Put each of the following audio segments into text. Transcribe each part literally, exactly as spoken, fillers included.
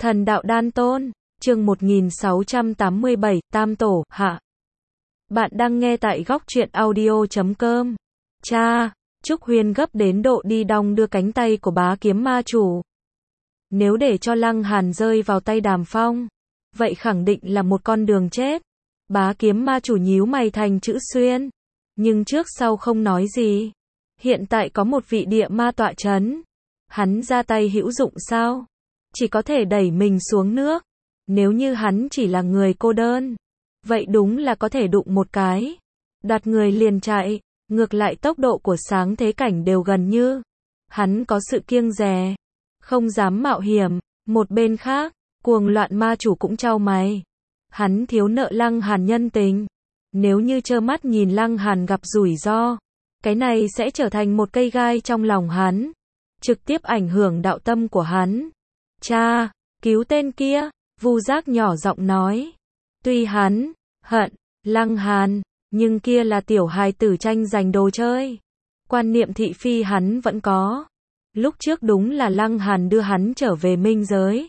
Thần đạo đan tôn, chương một nghìn sáu trăm tám mươi bảy, Tam Tổ, hạ. Bạn đang nghe tại góc truyện audio chấm com. Cha, Trúc Huyên gấp đến độ đi đong đưa cánh tay của bá kiếm ma chủ. Nếu để cho Lăng Hàn rơi vào tay Đàm Phong, vậy khẳng định là một con đường chết. Bá kiếm ma chủ nhíu mày thành chữ xuyên, nhưng trước sau không nói gì. Hiện tại có một vị địa ma tọa chấn, hắn ra tay hữu dụng sao? Chỉ có thể đẩy mình xuống nước. Nếu như hắn chỉ là người cô đơn, vậy đúng là có thể đụng một cái, đoạt người liền chạy. Ngược lại tốc độ của sáng thế cảnh đều gần như, hắn có sự kiêng dè, không dám mạo hiểm. Một bên khác, cuồng loạn ma chủ cũng chau mày. Hắn thiếu nợ Lăng Hàn nhân tình. Nếu như trơ mắt nhìn Lăng Hàn gặp rủi ro, cái này sẽ trở thành một cây gai trong lòng hắn, trực tiếp ảnh hưởng đạo tâm của hắn. Cha, cứu tên kia, Vu Giác nhỏ giọng nói. Tuy hắn hận Lăng Hàn, nhưng kia là tiểu hài tử tranh giành đồ chơi. Quan niệm thị phi hắn vẫn có. Lúc trước đúng là Lăng Hàn đưa hắn trở về minh giới.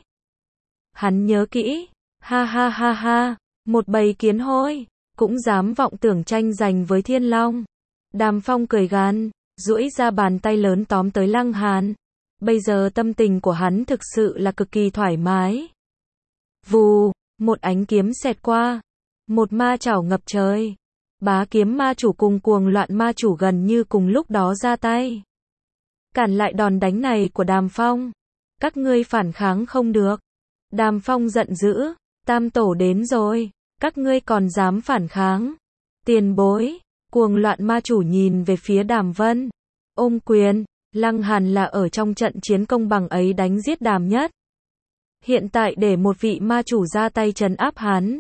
Hắn nhớ kỹ, ha ha ha ha, một bầy kiến hôi, cũng dám vọng tưởng tranh giành với Thiên Long. Đàm Phong cười gằn, duỗi ra bàn tay lớn tóm tới Lăng Hàn. Bây giờ tâm tình của hắn thực sự là cực kỳ thoải mái. Vù, một ánh kiếm xẹt qua, một ma chảo ngập trời. Bá kiếm ma chủ cùng cuồng loạn ma chủ gần như cùng lúc đó ra tay, cản lại đòn đánh này của Đàm Phong. Các ngươi phản kháng không được. Đàm Phong giận dữ, Tam Tổ đến rồi, các ngươi còn dám phản kháng? Tiền bối, cuồng loạn ma chủ nhìn về phía Đàm Vân, ôm quyền. Lăng Hàn là ở trong trận chiến công bằng ấy đánh giết Đàm Nhất. Hiện tại để một vị ma chủ ra tay trấn áp hắn,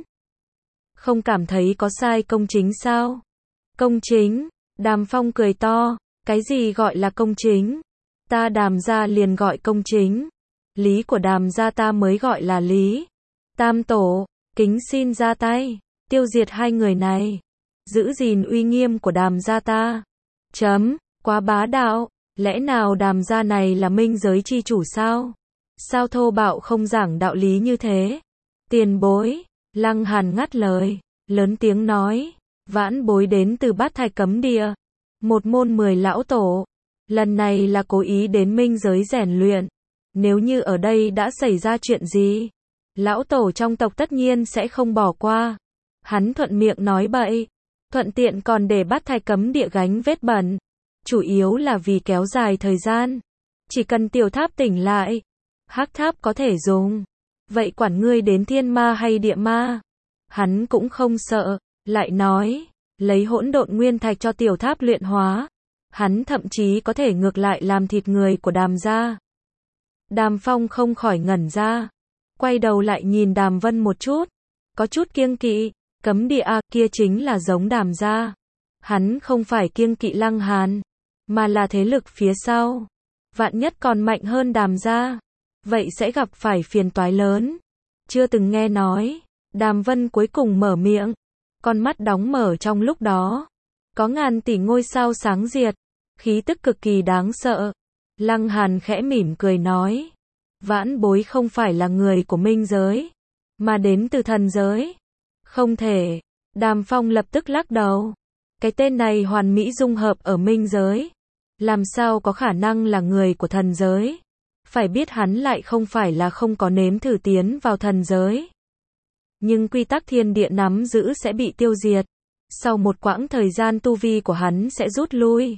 không cảm thấy có sai công chính sao? Công chính? Đàm Phong cười to, cái gì gọi là công chính? Ta Đàm gia liền gọi công chính. Lý của Đàm gia ta mới gọi là lý. Tam Tổ, kính xin ra tay, tiêu diệt hai người này, giữ gìn uy nghiêm của Đàm gia ta. Chấm, quá bá đạo. Lẽ nào Đàm gia này là minh giới chi chủ sao? Sao thô bạo không giảng đạo lý như thế? Tiền bối, Lăng Hàn ngắt lời, lớn tiếng nói, vãn bối đến từ Bát Thạch Cấm Địa, một môn mười lão tổ, lần này là cố ý đến minh giới rèn luyện. Nếu như ở đây đã xảy ra chuyện gì, lão tổ trong tộc tất nhiên sẽ không bỏ qua. Hắn thuận miệng nói bậy, thuận tiện còn để Bát Thạch Cấm Địa gánh vết bẩn. Chủ yếu là vì kéo dài thời gian. Chỉ cần tiểu tháp tỉnh lại, hắc tháp có thể dùng. Vậy quản ngươi đến thiên ma hay địa ma? Hắn cũng không sợ, lại nói, lấy hỗn độn nguyên thạch cho tiểu tháp luyện hóa. Hắn thậm chí có thể ngược lại làm thịt người của Đàm gia. Đàm Phong không khỏi ngẩn ra, quay đầu lại nhìn Đàm Vân một chút, có chút kiêng kỵ. Cấm địa a kia chính là giống Đàm gia. Hắn không phải kiêng kỵ Lăng Hàn, mà là thế lực phía sau. Vạn nhất còn mạnh hơn Đàm gia, vậy sẽ gặp phải phiền toái lớn. Chưa từng nghe nói. Đàm Vân cuối cùng mở miệng, con mắt đóng mở trong lúc đó, có ngàn tỷ ngôi sao sáng diệt, khí tức cực kỳ đáng sợ. Lăng Hàn khẽ mỉm cười nói, vãn bối không phải là người của minh giới, mà đến từ thần giới. Không thể. Đàm Phong lập tức lắc đầu. Cái tên này hoàn mỹ dung hợp ở minh giới, làm sao có khả năng là người của thần giới? Phải biết hắn lại không phải là không có nếm thử tiến vào thần giới. Nhưng quy tắc thiên địa nắm giữ sẽ bị tiêu diệt. Sau một quãng thời gian tu vi của hắn sẽ rút lui.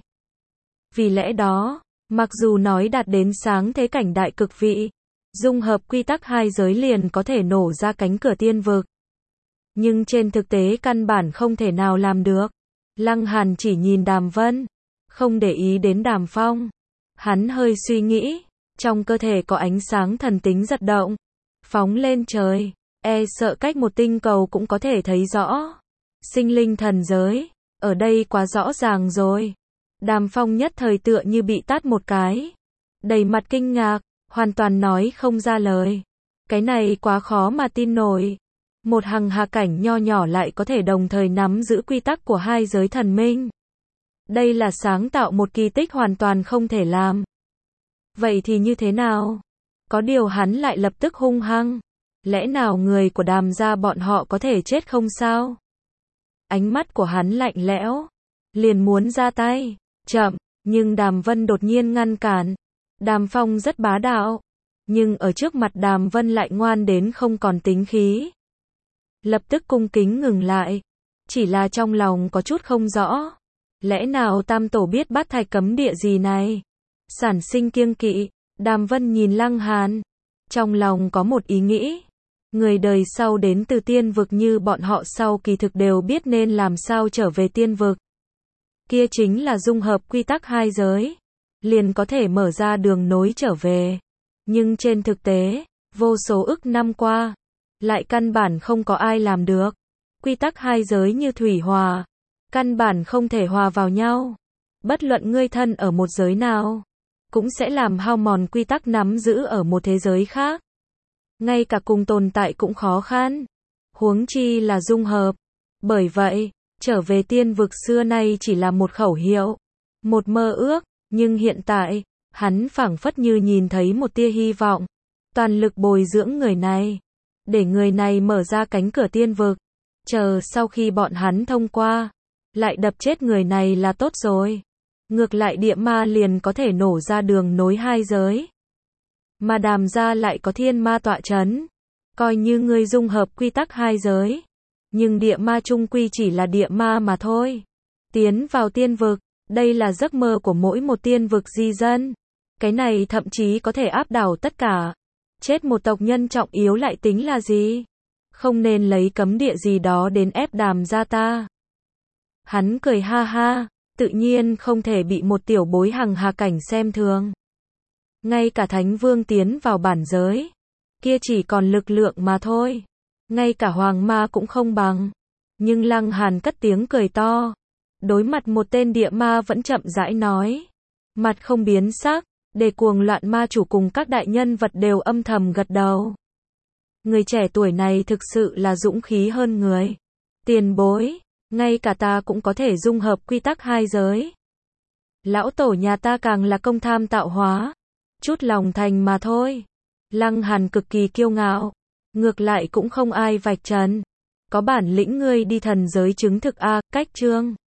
Vì lẽ đó, mặc dù nói đạt đến sáng thế cảnh đại cực vị, dung hợp quy tắc hai giới liền có thể nổ ra cánh cửa tiên vực, nhưng trên thực tế căn bản không thể nào làm được. Lăng Hàn chỉ nhìn Đàm Vân, không để ý đến Đàm Phong. Hắn hơi suy nghĩ, trong cơ thể có ánh sáng thần tính giật động, phóng lên trời, e sợ cách một tinh cầu cũng có thể thấy rõ. Sinh linh thần giới, ở đây quá rõ ràng rồi. Đàm Phong nhất thời tựa như bị tát một cái, đầy mặt kinh ngạc, hoàn toàn nói không ra lời. Cái này quá khó mà tin nổi. Một hằng hà cảnh nho nhỏ lại có thể đồng thời nắm giữ quy tắc của hai giới thần minh. Đây là sáng tạo một kỳ tích hoàn toàn không thể làm. Vậy thì như thế nào? Có điều hắn lại lập tức hung hăng. Lẽ nào người của Đàm gia bọn họ có thể chết không sao? Ánh mắt của hắn lạnh lẽo, liền muốn ra tay. Chậm, nhưng Đàm Vân đột nhiên ngăn cản. Đàm Phong rất bá đạo, nhưng ở trước mặt Đàm Vân lại ngoan đến không còn tính khí. Lập tức cung kính ngừng lại, chỉ là trong lòng có chút không rõ. Lẽ nào Tam Tổ biết Bát Thạch cấm địa gì này? Sản sinh kiêng kỵ. Đàm Vân nhìn Lăng Hàn, trong lòng có một ý nghĩ. Người đời sau đến từ tiên vực như bọn họ sau kỳ thực đều biết nên làm sao trở về tiên vực. Kia chính là dung hợp quy tắc hai giới, liền có thể mở ra đường nối trở về. Nhưng trên thực tế, vô số ức năm qua, lại căn bản không có ai làm được. Quy tắc hai giới như thủy hòa, căn bản không thể hòa vào nhau. Bất luận ngươi thân ở một giới nào, cũng sẽ làm hao mòn quy tắc nắm giữ ở một thế giới khác. Ngay cả cùng tồn tại cũng khó khăn, huống chi là dung hợp. Bởi vậy, trở về tiên vực xưa nay chỉ là một khẩu hiệu, một mơ ước, nhưng hiện tại, hắn phảng phất như nhìn thấy một tia hy vọng, toàn lực bồi dưỡng người này, để người này mở ra cánh cửa tiên vực, chờ sau khi bọn hắn thông qua, lại đập chết người này là tốt rồi. Ngược lại địa ma liền có thể nổ ra đường nối hai giới. Mà Đàm gia lại có thiên ma tọa chấn, coi như ngươi dung hợp quy tắc hai giới, nhưng địa ma chung quy chỉ là địa ma mà thôi. Tiến vào tiên vực, đây là giấc mơ của mỗi một tiên vực di dân. Cái này thậm chí có thể áp đảo tất cả. Chết một tộc nhân trọng yếu lại tính là gì? Không nên lấy cấm địa gì đó đến ép Đàm gia ta. Hắn cười ha ha, tự nhiên không thể bị một tiểu bối hằng hà cảnh xem thường. Ngay cả Thánh Vương tiến vào bản giới, kia chỉ còn lực lượng mà thôi. Ngay cả Hoàng Ma cũng không bằng. Nhưng Lăng Hàn cất tiếng cười to. Đối mặt một tên địa ma vẫn chậm rãi nói. Mặt không biến sắc, để cuồng loạn ma chủ cùng các đại nhân vật đều âm thầm gật đầu. Người trẻ tuổi này thực sự là dũng khí hơn người. Tiền bối, ngay cả ta cũng có thể dung hợp quy tắc hai giới. Lão tổ nhà ta càng là công tham tạo hóa. Chút lòng thành mà thôi. Lăng Hàn cực kỳ kiêu ngạo. Ngược lại cũng không ai vạch trần. Có bản lĩnh ngươi đi thần giới chứng thực a, cách chương.